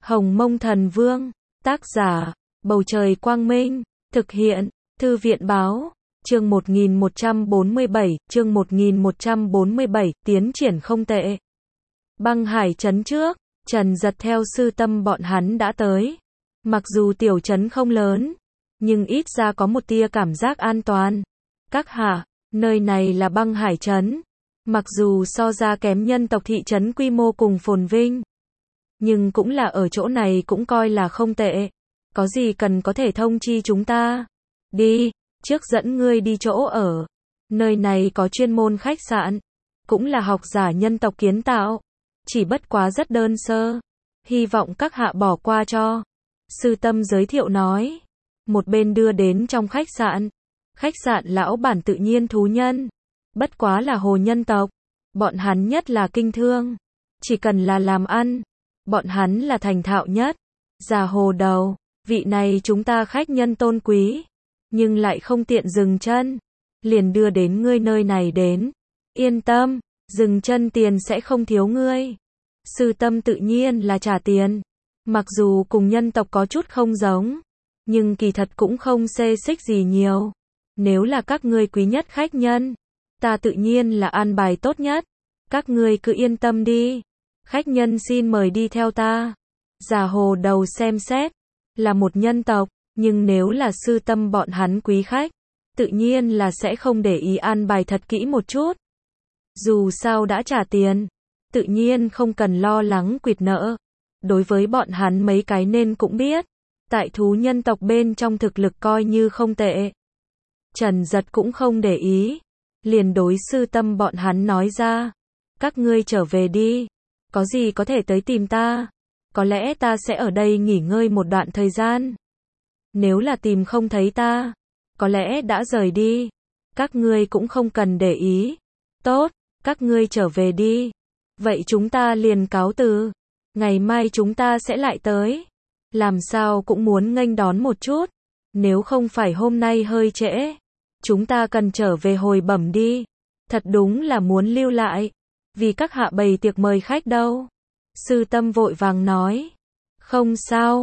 Hồng Mông Thần Vương, tác giả, Bầu Trời Quang Minh, thực hiện, Thư viện Báo, chương 1147, tiến triển không tệ. Băng Hải trấn trước, Trần Giật theo Sư Tâm bọn hắn đã tới. Mặc dù tiểu trấn không lớn, nhưng ít ra có một tia cảm giác an toàn. Các hạ, nơi này là Băng Hải trấn. Mặc dù so ra kém nhân tộc thị trấn quy mô cùng phồn vinh, nhưng cũng là ở chỗ này cũng coi là không tệ. Có gì cần có thể thông chi chúng ta. Đi, trước dẫn ngươi đi chỗ ở. Nơi này có chuyên môn khách sạn, cũng là học giả nhân tộc kiến tạo, chỉ bất quá rất đơn sơ, hy vọng các hạ bỏ qua cho. Sư Tâm giới thiệu nói, một bên đưa đến trong khách sạn. Khách sạn lão bản tự nhiên thú nhân, bất quá là hồ nhân tộc, bọn hắn nhất là kinh thương, chỉ cần là làm ăn, bọn hắn là thành thạo nhất. Già hồ đầu, vị này chúng ta khách nhân tôn quý, nhưng lại không tiện dừng chân, liền đưa đến ngươi nơi này đến. Yên tâm, dừng chân tiền sẽ không thiếu ngươi. Sư Tâm tự nhiên là trả tiền, mặc dù cùng nhân tộc có chút không giống, nhưng kỳ thật cũng không xê xích gì nhiều. Nếu là các ngươi quý nhất khách nhân, ta tự nhiên là an bài tốt nhất. Các ngươi cứ yên tâm đi. Khách nhân xin mời đi theo ta. Già hồ đầu xem xét, là một nhân tộc, nhưng nếu là Sư Tâm bọn hắn quý khách, tự nhiên là sẽ không để ý an bài thật kỹ một chút. Dù sao đã trả tiền, tự nhiên không cần lo lắng quỵt nợ. Đối với bọn hắn mấy cái nên cũng biết, tại thú nhân tộc bên trong thực lực coi như không tệ. Trần Giật cũng không để ý, liền đối Sư Tâm bọn hắn nói ra, các ngươi trở về đi, có gì có thể tới tìm ta, có lẽ ta sẽ ở đây nghỉ ngơi một đoạn thời gian. Nếu là tìm không thấy ta, có lẽ đã rời đi, các ngươi cũng không cần để ý. Tốt, các ngươi trở về đi, vậy chúng ta liền cáo từ, ngày mai chúng ta sẽ lại tới. Làm sao cũng muốn nghênh đón một chút, nếu không phải hôm nay hơi trễ, chúng ta cần trở về hồi bẩm đi. Thật đúng là muốn lưu lại, vì các hạ bày tiệc mời khách đâu. Sư Tâm vội vàng nói, không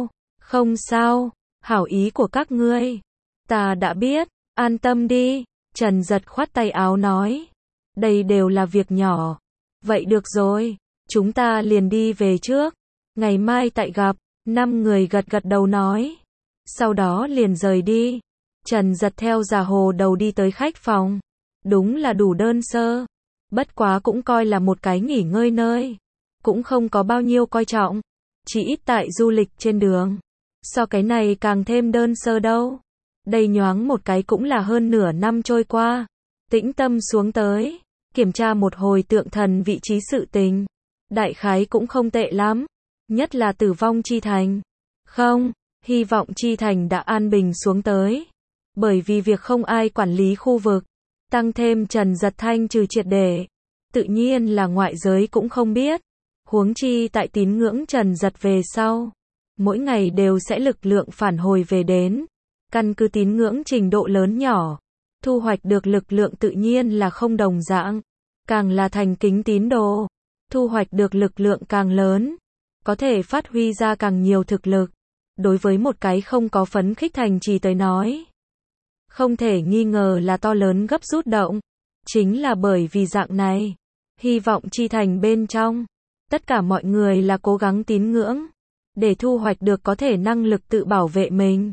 sao, hảo ý của các ngươi, ta đã biết, an tâm đi. Trần Giật khoát tay áo nói, đây đều là việc nhỏ. Vậy được rồi, chúng ta liền đi về trước, ngày mai tại gặp. 5 người gật gật đầu nói, sau đó liền rời đi. Trần Giật theo già hồ đầu đi tới khách phòng, đúng là đủ đơn sơ, bất quá cũng coi là một cái nghỉ ngơi nơi, cũng không có bao nhiêu coi trọng, chỉ ít tại du lịch trên đường, so cái này càng thêm đơn sơ đâu. Đây nhoáng một cái cũng là hơn nửa năm trôi qua. Tĩnh Tâm xuống tới, kiểm tra một hồi Tượng Thần vị trí sự tình, đại khái cũng không tệ lắm, nhất là Tử Vong Chi Thành. Không, hy vọng Chi Thành đã an bình xuống tới, bởi vì việc không ai quản lý khu vực, tăng thêm Trần Giật thanh trừ triệt để, tự nhiên là ngoại giới cũng không biết. Huống chi tại tín ngưỡng Trần Giật về sau, mỗi ngày đều sẽ lực lượng phản hồi về đến, căn cứ tín ngưỡng trình độ lớn nhỏ, thu hoạch được lực lượng tự nhiên là không đồng dạng. Càng là thành kính tín đồ, thu hoạch được lực lượng càng lớn, có thể phát huy ra càng nhiều thực lực. Đối với một cái không có phấn khích thành trì tới nói, không thể nghi ngờ là to lớn gấp rút động. Chính là bởi vì dạng này, hy vọng Chi Thành bên trong, tất cả mọi người là cố gắng tín ngưỡng, để thu hoạch được có thể năng lực tự bảo vệ mình.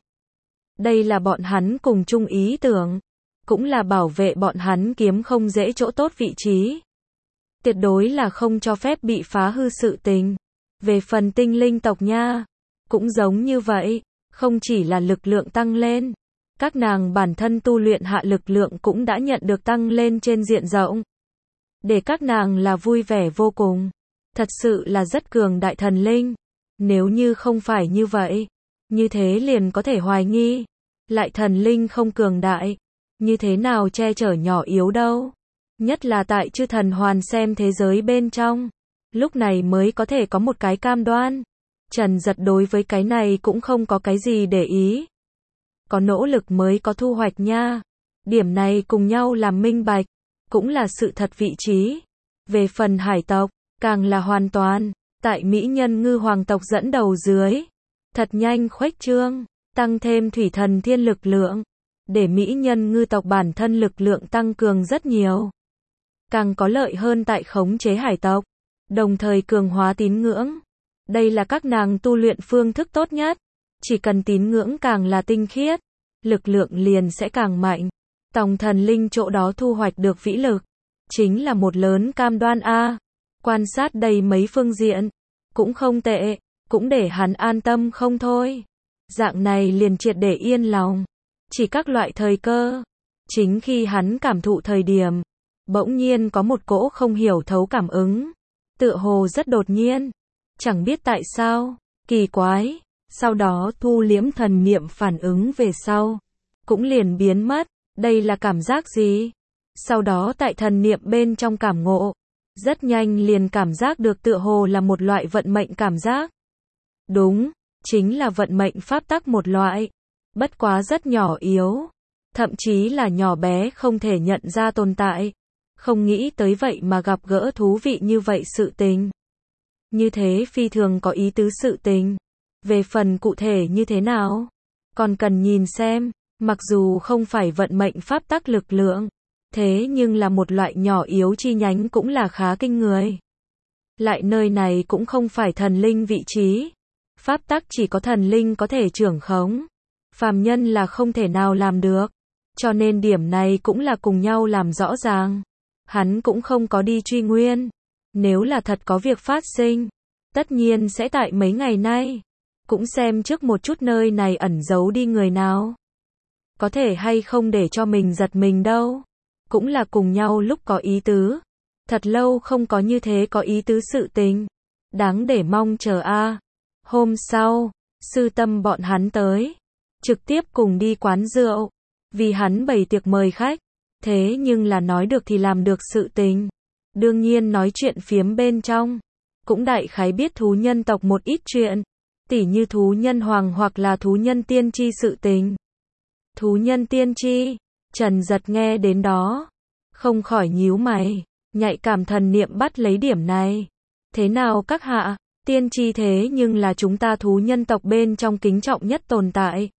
Đây là bọn hắn cùng chung ý tưởng, cũng là bảo vệ bọn hắn kiếm không dễ chỗ tốt vị trí. Tuyệt đối là không cho phép bị phá hư sự tình. Về phần tinh linh tộc nha, cũng giống như vậy, không chỉ là lực lượng tăng lên, các nàng bản thân tu luyện hạ lực lượng cũng đã nhận được tăng lên trên diện rộng. Để các nàng là vui vẻ vô cùng, thật sự là rất cường đại thần linh. Nếu như không phải như vậy, như thế liền có thể hoài nghi, lại thần linh không cường đại, như thế nào che chở nhỏ yếu đâu. Nhất là tại chư thần hoàn xem thế giới bên trong, lúc này mới có thể có một cái cam đoan. Trần Giật đối với cái này cũng không có cái gì để ý. Có nỗ lực mới có thu hoạch nha. Điểm này cùng nhau làm minh bạch, cũng là sự thật vị trí. Về phần hải tộc, càng là hoàn toàn, tại mỹ nhân ngư hoàng tộc dẫn đầu dưới, thật nhanh khuếch trương, tăng thêm thủy thần thiên lực lượng, để mỹ nhân ngư tộc bản thân lực lượng tăng cường rất nhiều. Càng có lợi hơn tại khống chế hải tộc, đồng thời cường hóa tín ngưỡng. Đây là các nàng tu luyện phương thức tốt nhất. Chỉ cần tín ngưỡng càng là tinh khiết, lực lượng liền sẽ càng mạnh. Tòng thần linh chỗ đó thu hoạch được vĩ lực, chính là một lớn cam đoan a. Quan sát đầy mấy phương diện, cũng không tệ, cũng để hắn an tâm không thôi. Dạng này liền triệt để yên lòng. Chỉ các loại thời cơ, chính khi hắn cảm thụ thời điểm, bỗng nhiên có một cỗ không hiểu thấu cảm ứng, tựa hồ rất đột nhiên, chẳng biết tại sao, kỳ quái, sau đó thu liễm thần niệm phản ứng về sau, cũng liền biến mất, đây là cảm giác gì? Sau đó tại thần niệm bên trong cảm ngộ, rất nhanh liền cảm giác được tựa hồ là một loại vận mệnh cảm giác. Đúng, chính là vận mệnh pháp tắc một loại, bất quá rất nhỏ yếu, thậm chí là nhỏ bé không thể nhận ra tồn tại. Không nghĩ tới vậy mà gặp gỡ thú vị như vậy sự tình. Như thế phi thường có ý tứ sự tình. Về phần cụ thể như thế nào, còn cần nhìn xem, mặc dù không phải vận mệnh pháp tắc lực lượng, thế nhưng là một loại nhỏ yếu chi nhánh cũng là khá kinh người. Lại nơi này cũng không phải thần linh vị trí. Pháp tắc chỉ có thần linh có thể trưởng khống. Phàm nhân là không thể nào làm được. Cho nên điểm này cũng là cùng nhau làm rõ ràng. Hắn cũng không có đi truy nguyên. Nếu là thật có việc phát sinh, tất nhiên sẽ tại mấy ngày nay. Cũng xem trước một chút nơi này ẩn giấu đi người nào. Có thể hay không để cho mình giật mình đâu. Cũng là cùng nhau lúc có ý tứ. Thật lâu không có như thế có ý tứ sự tình. Đáng để mong chờ a. Hôm sau, sư tâm bọn hắn tới. Trực tiếp cùng đi quán rượu. Vì hắn bày tiệc mời khách. Thế nhưng là nói được thì làm được sự tình. Đương nhiên nói chuyện phiếm bên trong. Cũng đại khái biết thú nhân tộc một ít chuyện. Tỉ như thú nhân hoàng hoặc là thú nhân tiên tri sự tình. Thú nhân tiên tri. Trần Giật nghe đến đó. Không khỏi nhíu mày. Nhạy cảm thần niệm bắt lấy điểm này. Thế nào các hạ? Tiên tri thế nhưng là chúng ta thú nhân tộc bên trong kính trọng nhất tồn tại.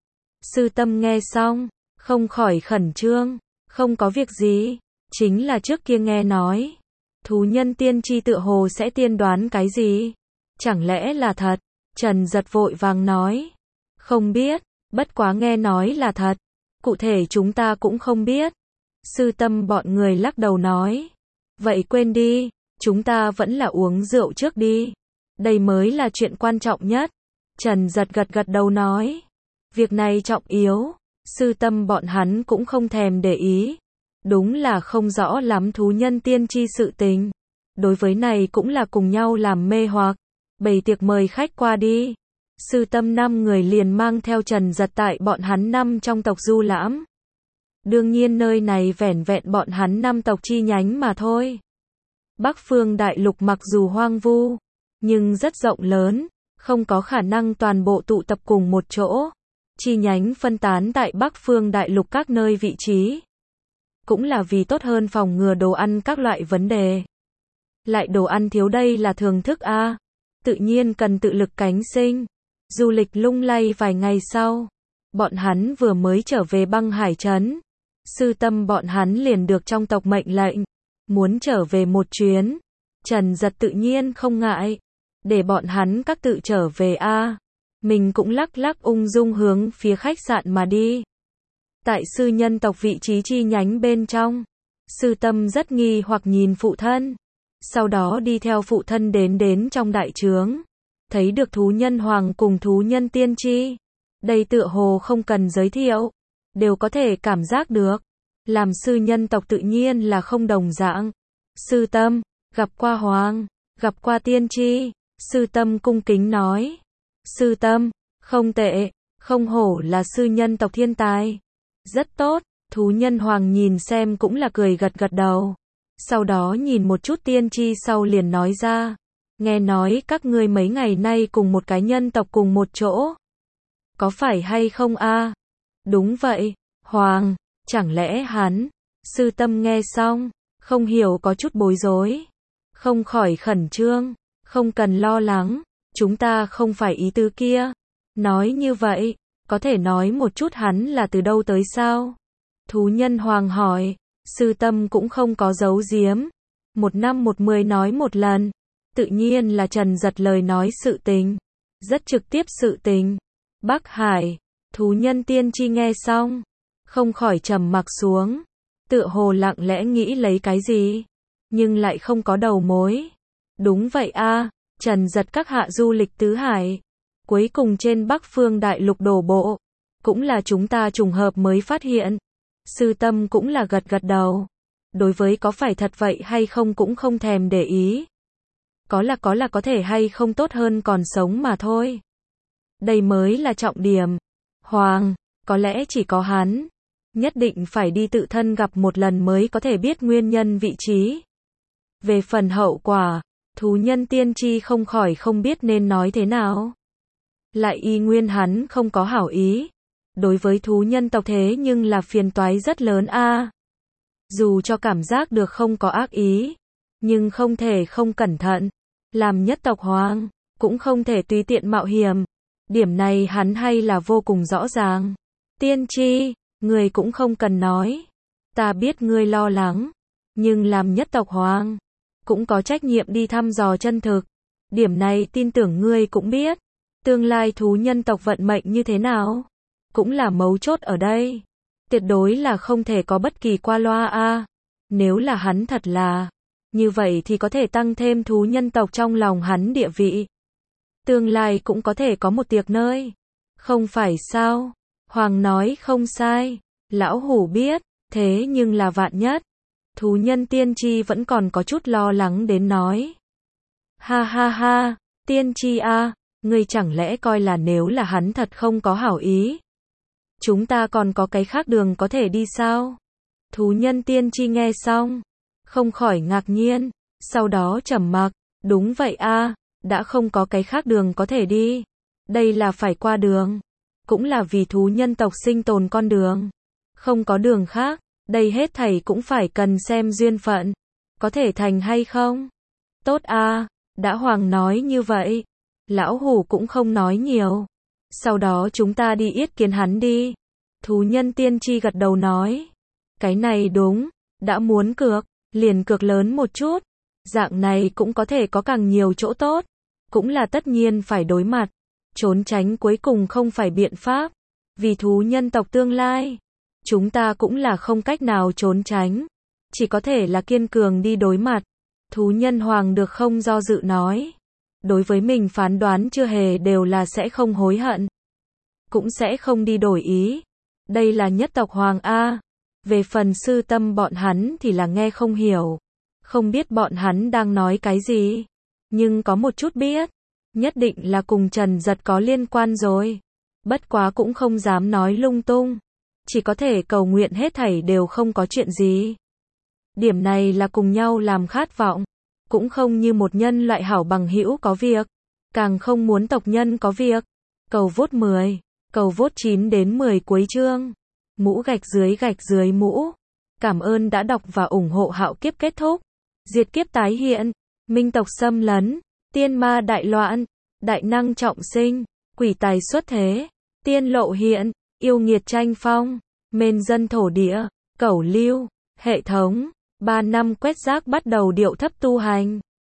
Sư tâm nghe xong. Không khỏi khẩn trương. Không có việc gì. Chính là trước kia nghe nói. Thú nhân tiên tri tựa hồ sẽ tiên đoán cái gì? Chẳng lẽ là thật? Trần Giật vội vàng nói. Không biết. Bất quá nghe nói là thật. Cụ thể chúng ta cũng không biết. Sư tâm bọn người lắc đầu nói. Vậy quên đi. Chúng ta vẫn là uống rượu trước đi. Đây mới là chuyện quan trọng nhất. Trần Giật gật đầu nói. Việc này trọng yếu. Sư tâm bọn hắn cũng không thèm để ý. Đúng là không rõ lắm thú nhân tiên tri sự tình. Đối với này cũng là cùng nhau làm mê hoặc. Bày tiệc mời khách qua đi. Sư tâm 5 người liền mang theo Trần Giật tại bọn hắn 5 trong tộc du lãm. Đương nhiên nơi này vẻn vẹn bọn hắn 5 tộc chi nhánh mà thôi. Bắc phương đại lục mặc dù hoang vu, nhưng rất rộng lớn, không có khả năng toàn bộ tụ tập cùng một chỗ. Chi nhánh phân tán tại Bắc phương đại lục các nơi vị trí. Cũng là vì tốt hơn phòng ngừa đồ ăn các loại vấn đề. Lại đồ ăn thiếu đây là thường thức a. Tự nhiên cần tự lực cánh sinh. Du lịch lung lay vài ngày sau. Bọn hắn vừa mới trở về băng hải trấn. Sư tâm bọn hắn liền được trong tộc mệnh lệnh. Muốn trở về một chuyến. Trần Giật tự nhiên không ngại. Để bọn hắn các tự trở về a. Mình cũng lắc lắc ung dung hướng phía khách sạn mà đi. Tại sư nhân tộc vị trí chi nhánh bên trong. Sư tâm rất nghi hoặc nhìn phụ thân. Sau đó đi theo phụ thân đến trong đại trướng. Thấy được thú nhân hoàng cùng thú nhân tiên tri. Đây tựa hồ không cần giới thiệu. Đều có thể cảm giác được. Làm sư nhân tộc tự nhiên là không đồng dạng. Sư tâm, gặp qua hoàng, gặp qua tiên tri. Sư tâm cung kính nói. Sư tâm, không tệ, không hổ là sư nhân tộc thiên tài. Rất tốt, thú nhân hoàng nhìn xem cũng là cười gật đầu. Sau đó nhìn một chút tiên tri sau liền nói ra. Nghe nói các ngươi mấy ngày nay cùng một cái nhân tộc cùng một chỗ. Có phải hay không a? Đúng vậy, hoàng, chẳng lẽ hắn? Sư tâm nghe xong, không hiểu có chút bối rối. Không khỏi khẩn trương. Không cần lo lắng, chúng ta không phải ý tứ kia. Nói như vậy, có thể nói một chút hắn là từ đâu tới sao? Thú Nhân Hoàng hỏi, Sư Tâm cũng không có giấu giếm. 1 năm 10 nói một lần. Tự nhiên là Trần Giật lời nói sự tình. Rất trực tiếp sự tình. Bắc Hải, Thú Nhân Tiên Tri nghe xong, không khỏi trầm mặc xuống. Tựa hồ lặng lẽ nghĩ lấy cái gì, nhưng lại không có đầu mối. Đúng vậy a, Trần Giật các hạ du lịch tứ hải, cuối cùng trên Bắc Phương Đại Lục đổ bộ, cũng là chúng ta trùng hợp mới phát hiện. Sư Tâm cũng là gật gật đầu. Đối với có phải thật vậy hay không cũng không thèm để ý. Có là có thể hay không tốt hơn còn sống mà thôi. Đây mới là trọng điểm. Hoàng, có lẽ chỉ có hắn, nhất định phải đi tự thân gặp một lần mới có thể biết nguyên nhân vị trí. Về phần hậu quả, Thú Nhân Tiên Tri không khỏi không biết nên nói thế nào. Lại y nguyên hắn không có hảo ý. Đối với thú nhân tộc thế nhưng là phiền toái rất lớn a. Dù cho cảm giác được không có ác ý, nhưng không thể không cẩn thận. Làm nhất tộc hoàng, cũng không thể tùy tiện mạo hiểm. Điểm này hắn hay là vô cùng rõ ràng. Tiên Tri, người cũng không cần nói. Ta biết ngươi lo lắng, nhưng làm nhất tộc hoàng, cũng có trách nhiệm đi thăm dò chân thực. Điểm này tin tưởng ngươi cũng biết. Tương lai thú nhân tộc vận mệnh như thế nào, cũng là mấu chốt ở đây. Tuyệt đối là không thể có bất kỳ qua loa a. Nếu là hắn thật là như vậy thì có thể tăng thêm thú nhân tộc trong lòng hắn địa vị. Tương lai cũng có thể có một tiệc nơi. Không phải sao? Hoàng nói không sai. Lão hủ biết, thế nhưng là vạn nhất. Thú Nhân Tiên Tri vẫn còn có chút lo lắng đến nói. Ha ha ha, Tiên Tri a, ngươi chẳng lẽ coi là nếu là hắn thật không có hảo ý, chúng ta còn có cái khác đường có thể đi sao? Thú Nhân Tiên Tri nghe xong, không khỏi ngạc nhiên, sau đó trầm mặc. Đúng vậy a, đã không có cái khác đường có thể đi. Đây là phải qua đường, cũng là vì thú nhân tộc sinh tồn con đường. Không có đường khác, đây hết thảy cũng phải cần xem duyên phận, có thể thành hay không. Tốt a, đã Hoàng nói như vậy, lão hủ cũng không nói nhiều. Sau đó chúng ta đi yết kiến hắn đi. Thú Nhân Tiên Tri gật đầu nói. Cái này đúng, đã muốn cược, liền cược lớn một chút. Dạng này cũng có thể có càng nhiều chỗ tốt. Cũng là tất nhiên phải đối mặt. Trốn tránh cuối cùng không phải biện pháp. Vì thú nhân tộc tương lai, chúng ta cũng là không cách nào trốn tránh. Chỉ có thể là kiên cường đi đối mặt. Thú Nhân Hoàng được không do dự nói. Đối với mình phán đoán chưa hề đều là sẽ không hối hận. Cũng sẽ không đi đổi ý. Đây là nhất tộc Hoàng A. Về phần Sư Tâm bọn hắn thì là nghe không hiểu. Không biết bọn hắn đang nói cái gì. Nhưng có một chút biết. Nhất định là cùng Trần Giật có liên quan rồi. Bất quá cũng không dám nói lung tung. Chỉ có thể cầu nguyện hết thảy đều không có chuyện gì. Điểm này là cùng nhau làm khát vọng. Cũng không như một nhân loại hảo bằng hữu có việc. Càng không muốn tộc nhân có việc. Cầu vote 10. Cầu vote 9 đến 10 cuối chương. Mũ gạch dưới mũ. Cảm ơn đã đọc và ủng hộ Hạo Kiếp kết thúc. Diệt kiếp tái hiện. Minh tộc xâm lấn. Tiên ma đại loạn. Đại năng trọng sinh. Quỷ tài xuất thế. Tiên lộ hiện. Yêu nghiệt tranh phong. Mên dân thổ địa. Cẩu lưu. Hệ thống. 3 năm quét rác bắt đầu điệu thấp tu hành.